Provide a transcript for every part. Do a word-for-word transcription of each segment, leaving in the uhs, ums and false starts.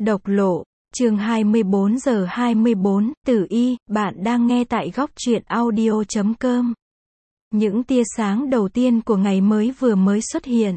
Độc lộ, chương hai mươi bốn giờ hai mươi bốn, Tử Y, bạn đang nghe tại góc truyện audio chấm com. Những tia sáng đầu tiên của ngày mới vừa mới xuất hiện.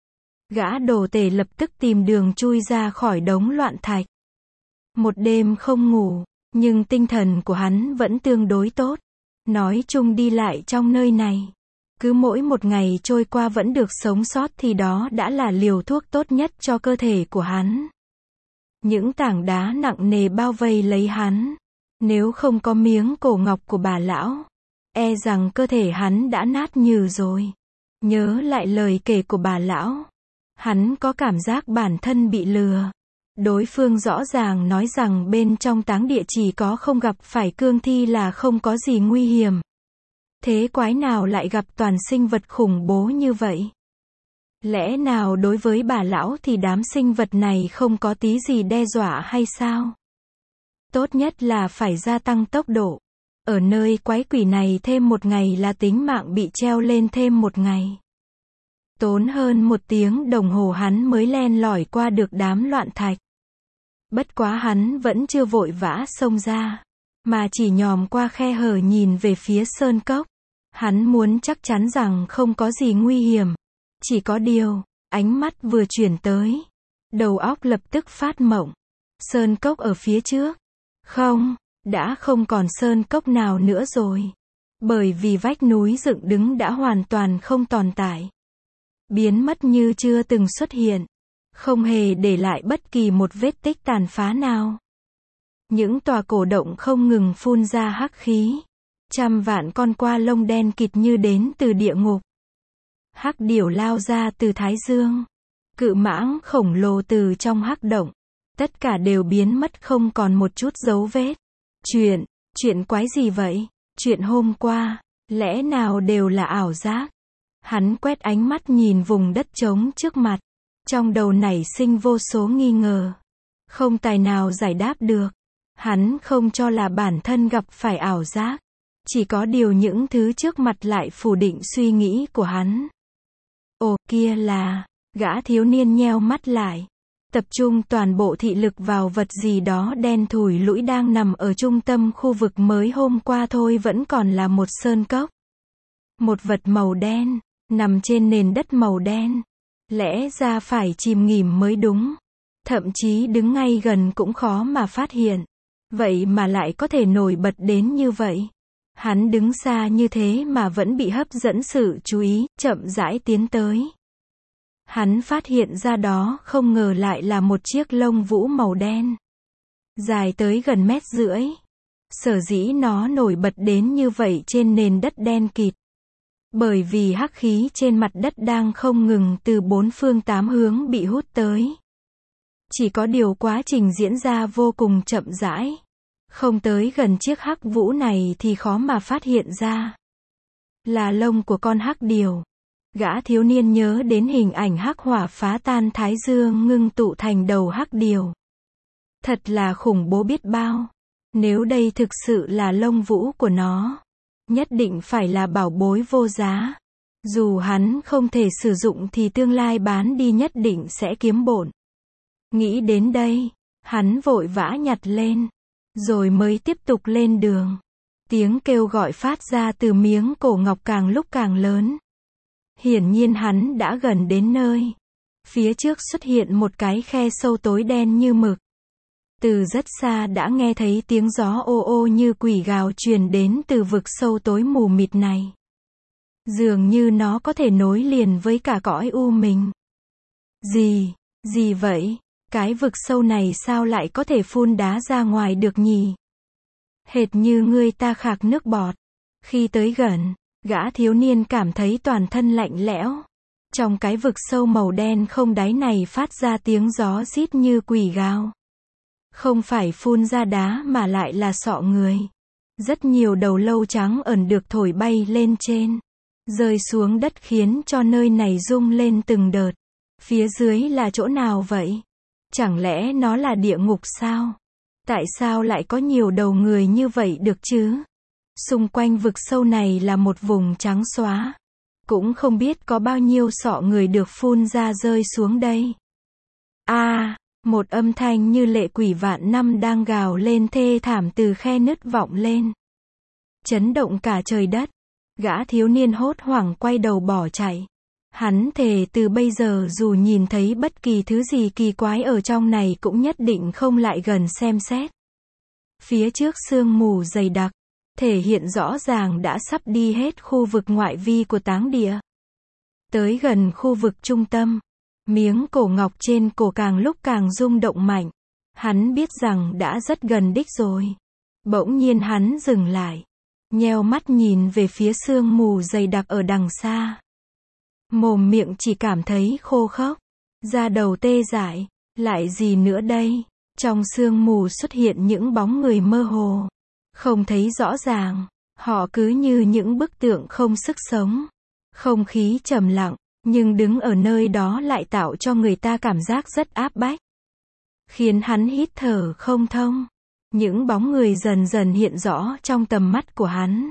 Gã đồ tể lập tức tìm đường chui ra khỏi đống loạn thạch. Một đêm không ngủ, nhưng tinh thần của hắn vẫn tương đối tốt. Nói chung đi lại trong nơi này, cứ mỗi một ngày trôi qua vẫn được sống sót thì đó đã là liều thuốc tốt nhất cho cơ thể của hắn. Những tảng đá nặng nề bao vây lấy hắn. Nếu không có miếng cổ ngọc của bà lão, e rằng cơ thể hắn đã nát nhừ rồi. Nhớ lại lời kể của bà lão, hắn có cảm giác bản thân bị lừa. Đối phương rõ ràng nói rằng bên trong táng địa chỉ có không gặp phải cương thi là không có gì nguy hiểm. Thế quái nào lại gặp toàn sinh vật khủng bố như vậy? Lẽ nào đối với bà lão thì đám sinh vật này không có tí gì đe dọa hay sao? Tốt nhất là phải gia tăng tốc độ. Ở nơi quái quỷ này thêm một ngày là tính mạng bị treo lên thêm một ngày. Tốn hơn một tiếng đồng hồ hắn mới len lỏi qua được đám loạn thạch. Bất quá hắn vẫn chưa vội vã xông ra, mà chỉ nhòm qua khe hở nhìn về phía sơn cốc. Hắn muốn chắc chắn rằng không có gì nguy hiểm. Chỉ có điều, ánh mắt vừa chuyển tới, đầu óc lập tức phát mộng. Sơn cốc ở phía trước. Không, đã không còn sơn cốc nào nữa rồi. Bởi vì vách núi dựng đứng đã hoàn toàn không tồn tại. Biến mất như chưa từng xuất hiện. Không hề để lại bất kỳ một vết tích tàn phá nào. Những tòa cổ động không ngừng phun ra hắc khí. Trăm vạn con qua lông đen kịt như đến từ địa ngục. Hắc điểu lao ra từ thái dương. Cự mãng khổng lồ từ trong hắc động. Tất cả đều biến mất không còn một chút dấu vết. Chuyện, chuyện quái gì vậy? Chuyện hôm qua, lẽ nào đều là ảo giác? Hắn quét ánh mắt nhìn vùng đất trống trước mặt. Trong đầu nảy sinh vô số nghi ngờ. Không tài nào giải đáp được. Hắn không cho là bản thân gặp phải ảo giác. Chỉ có điều những thứ trước mặt lại phủ định suy nghĩ của hắn. Ồ, kia là, gã thiếu niên nheo mắt lại. Tập trung toàn bộ thị lực vào vật gì đó đen thủi lũi đang nằm ở trung tâm khu vực mới hôm qua thôi vẫn còn là một sơn cốc. Một vật màu đen, nằm trên nền đất màu đen. Lẽ ra phải chìm nghỉm mới đúng. Thậm chí đứng ngay gần cũng khó mà phát hiện. Vậy mà lại có thể nổi bật đến như vậy. Hắn đứng xa như thế mà vẫn bị hấp dẫn sự chú ý, chậm rãi tiến tới. Hắn phát hiện ra đó không ngờ lại là một chiếc lông vũ màu đen. Dài tới gần mét rưỡi. Sở dĩ nó nổi bật đến như vậy trên nền đất đen kịt. Bởi vì hắc khí trên mặt đất đang không ngừng từ bốn phương tám hướng bị hút tới. Chỉ có điều quá trình diễn ra vô cùng chậm rãi. Không tới gần chiếc hắc vũ này thì khó mà phát hiện ra. Là lông của con hắc điểu. Gã thiếu niên nhớ đến hình ảnh hắc hỏa phá tan thái dương ngưng tụ thành đầu hắc điểu. Thật là khủng bố biết bao. Nếu đây thực sự là lông vũ của nó, nhất định phải là bảo bối vô giá. Dù hắn không thể sử dụng thì tương lai bán đi nhất định sẽ kiếm bộn. Nghĩ đến đây, hắn vội vã nhặt lên. Rồi mới tiếp tục lên đường. Tiếng kêu gọi phát ra từ miếng cổ ngọc càng lúc càng lớn. Hiển nhiên hắn đã gần đến nơi. Phía trước xuất hiện một cái khe sâu tối đen như mực. Từ rất xa đã nghe thấy tiếng gió ô ô như quỷ gào truyền đến từ vực sâu tối mù mịt này. Dường như nó có thể nối liền với cả cõi u mình. Gì, gì vậy? Cái vực sâu này sao lại có thể phun đá ra ngoài được nhỉ? Hệt như người ta khạc nước bọt. Khi tới gần, gã thiếu niên cảm thấy toàn thân lạnh lẽo. Trong cái vực sâu màu đen không đáy này phát ra tiếng gió rít như quỷ gào. Không phải phun ra đá mà lại là sọ người. Rất nhiều đầu lâu trắng ẩn được thổi bay lên trên. Rơi xuống đất khiến cho nơi này rung lên từng đợt. Phía dưới là chỗ nào vậy? Chẳng lẽ nó là địa ngục sao? Tại sao lại có nhiều đầu người như vậy được chứ? Xung quanh vực sâu này là một vùng trắng xóa. Cũng không biết có bao nhiêu sọ người được phun ra rơi xuống đây. A, à, Một âm thanh như lệ quỷ vạn năm đang gào lên thê thảm từ khe nứt vọng lên. Chấn động cả trời đất. Gã thiếu niên hốt hoảng quay đầu bỏ chạy. Hắn thề từ bây giờ dù nhìn thấy bất kỳ thứ gì kỳ quái ở trong này cũng nhất định không lại gần xem xét. Phía trước sương mù dày đặc, thể hiện rõ ràng đã sắp đi hết khu vực ngoại vi của táng địa. Tới gần khu vực trung tâm, miếng cổ ngọc trên cổ càng lúc càng rung động mạnh. Hắn biết rằng đã rất gần đích rồi. Bỗng nhiên hắn dừng lại, nheo mắt nhìn về phía sương mù dày đặc ở đằng xa. Mồm miệng chỉ cảm thấy khô khốc, da đầu tê dại, lại gì nữa đây? Trong sương mù xuất hiện những bóng người mơ hồ, không thấy rõ ràng, họ cứ như những bức tượng không sức sống. Không khí trầm lặng, nhưng đứng ở nơi đó lại tạo cho người ta cảm giác rất áp bách, khiến hắn hít thở không thông. Những bóng người dần dần hiện rõ trong tầm mắt của hắn.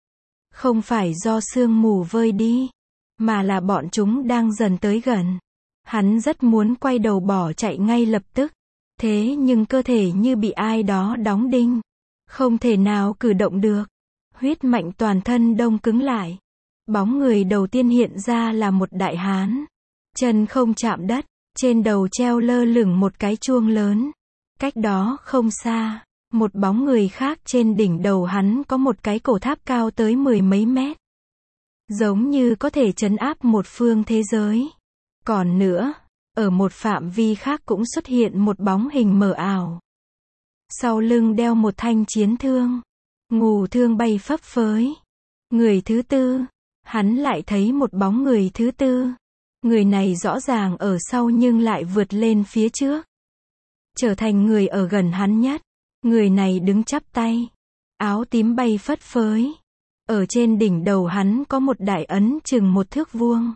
Không phải do sương mù vơi đi, mà là bọn chúng đang dần tới gần. Hắn rất muốn quay đầu bỏ chạy ngay lập tức. Thế nhưng cơ thể như bị ai đó đóng đinh. Không thể nào cử động được. Huyết mạch toàn thân đông cứng lại. Bóng người đầu tiên hiện ra là một đại hán. Chân không chạm đất, trên đầu treo lơ lửng một cái chuông lớn. Cách đó không xa, một bóng người khác trên đỉnh đầu hắn có một cái cổ tháp cao tới mười mấy mét. Giống như có thể trấn áp một phương thế giới. Còn nữa, ở một phạm vi khác cũng xuất hiện một bóng hình mờ ảo. Sau lưng đeo một thanh chiến thương. Ngù thương bay phấp phới. Người thứ tư, hắn lại thấy một bóng người thứ tư. Người này rõ ràng ở sau nhưng lại vượt lên phía trước, trở thành người ở gần hắn nhất. Người này đứng chắp tay, áo tím bay phất phới. Ở trên đỉnh đầu hắn có một đại ấn chừng một thước vuông.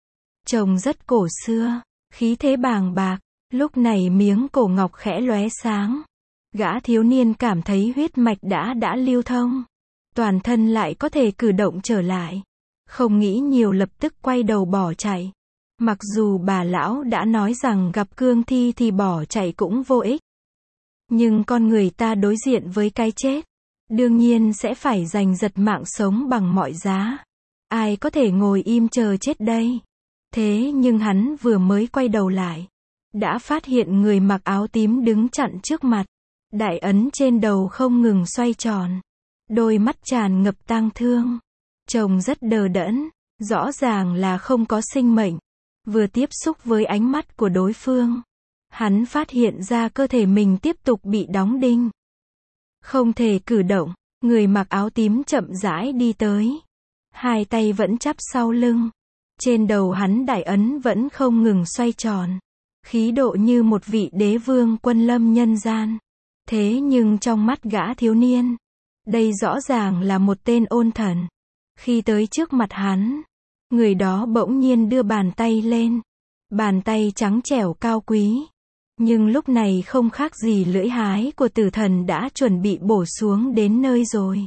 Trông rất cổ xưa, khí thế bàng bạc. Lúc này miếng cổ ngọc khẽ lóe sáng. Gã thiếu niên cảm thấy huyết mạch đã đã lưu thông. Toàn thân lại có thể cử động trở lại. Không nghĩ nhiều lập tức quay đầu bỏ chạy. Mặc dù bà lão đã nói rằng gặp cương thi thì bỏ chạy cũng vô ích. Nhưng con người ta đối diện với cái chết, đương nhiên sẽ phải giành giật mạng sống bằng mọi giá. Ai có thể ngồi im chờ chết đây? Thế nhưng hắn vừa mới quay đầu lại, đã phát hiện người mặc áo tím đứng chặn trước mặt. Đại ấn trên đầu không ngừng xoay tròn. Đôi mắt tràn ngập tang thương. Trông rất đờ đẫn, rõ ràng là không có sinh mệnh. Vừa tiếp xúc với ánh mắt của đối phương, hắn phát hiện ra cơ thể mình tiếp tục bị đóng đinh. Không thể cử động, người mặc áo tím chậm rãi đi tới. Hai tay vẫn chắp sau lưng. Trên đầu hắn đại ấn vẫn không ngừng xoay tròn. Khí độ như một vị đế vương quân lâm nhân gian. Thế nhưng trong mắt gã thiếu niên, đây rõ ràng là một tên ôn thần. Khi tới trước mặt hắn, người đó bỗng nhiên đưa bàn tay lên. Bàn tay trắng trẻo cao quý. Nhưng lúc này không khác gì lưỡi hái của tử thần đã chuẩn bị bổ xuống đến nơi rồi.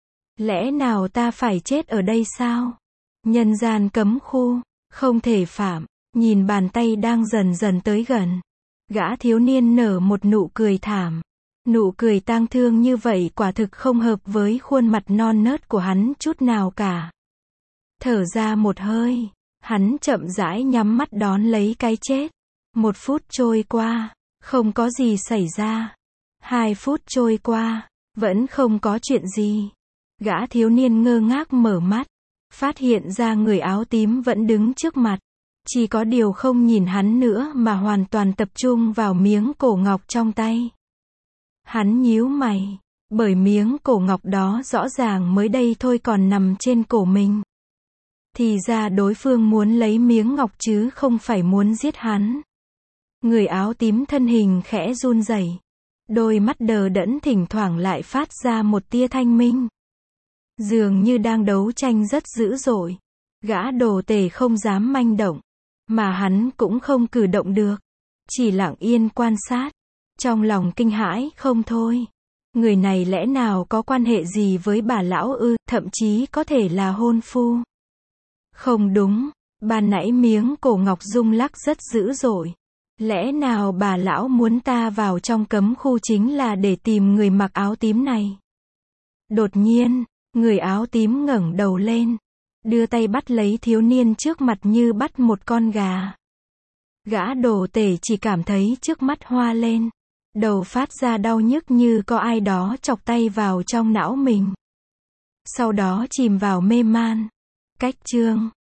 Lẽ nào ta phải chết ở đây sao? Nhân gian cấm khu, không thể phạm. Nhìn bàn tay đang dần dần tới gần, gã thiếu niên nở một nụ cười thảm. Nụ cười tang thương như vậy quả thực không hợp với khuôn mặt non nớt của hắn chút nào cả. Thở ra một hơi, hắn chậm rãi nhắm mắt đón lấy cái chết. Một phút trôi qua, không có gì xảy ra. Hai phút trôi qua, vẫn không có chuyện gì. Gã thiếu niên ngơ ngác mở mắt, phát hiện ra người áo tím vẫn đứng trước mặt. Chỉ có điều không nhìn hắn nữa mà hoàn toàn tập trung vào miếng cổ ngọc trong tay. Hắn nhíu mày, bởi miếng cổ ngọc đó rõ ràng mới đây thôi còn nằm trên cổ mình. Thì ra đối phương muốn lấy miếng ngọc chứ không phải muốn giết hắn. Người áo tím thân hình khẽ run rẩy, đôi mắt đờ đẫn thỉnh thoảng lại phát ra một tia thanh minh. Dường như đang đấu tranh rất dữ dội. Gã đồ tể không dám manh động, mà hắn cũng không cử động được, chỉ lặng yên quan sát, trong lòng kinh hãi không thôi. Người này lẽ nào có quan hệ gì với bà lão ư, thậm chí có thể là hôn phu. Không đúng, ban nãy miếng cổ ngọc rung lắc rất dữ dội. Lẽ nào bà lão muốn ta vào trong cấm khu chính là để tìm người mặc áo tím này? Đột nhiên, người áo tím ngẩng đầu lên, đưa tay bắt lấy thiếu niên trước mặt như bắt một con gà. Gã đồ tể chỉ cảm thấy trước mắt hoa lên, đầu phát ra đau nhức như có ai đó chọc tay vào trong não mình. Sau đó chìm vào mê man. Cách chương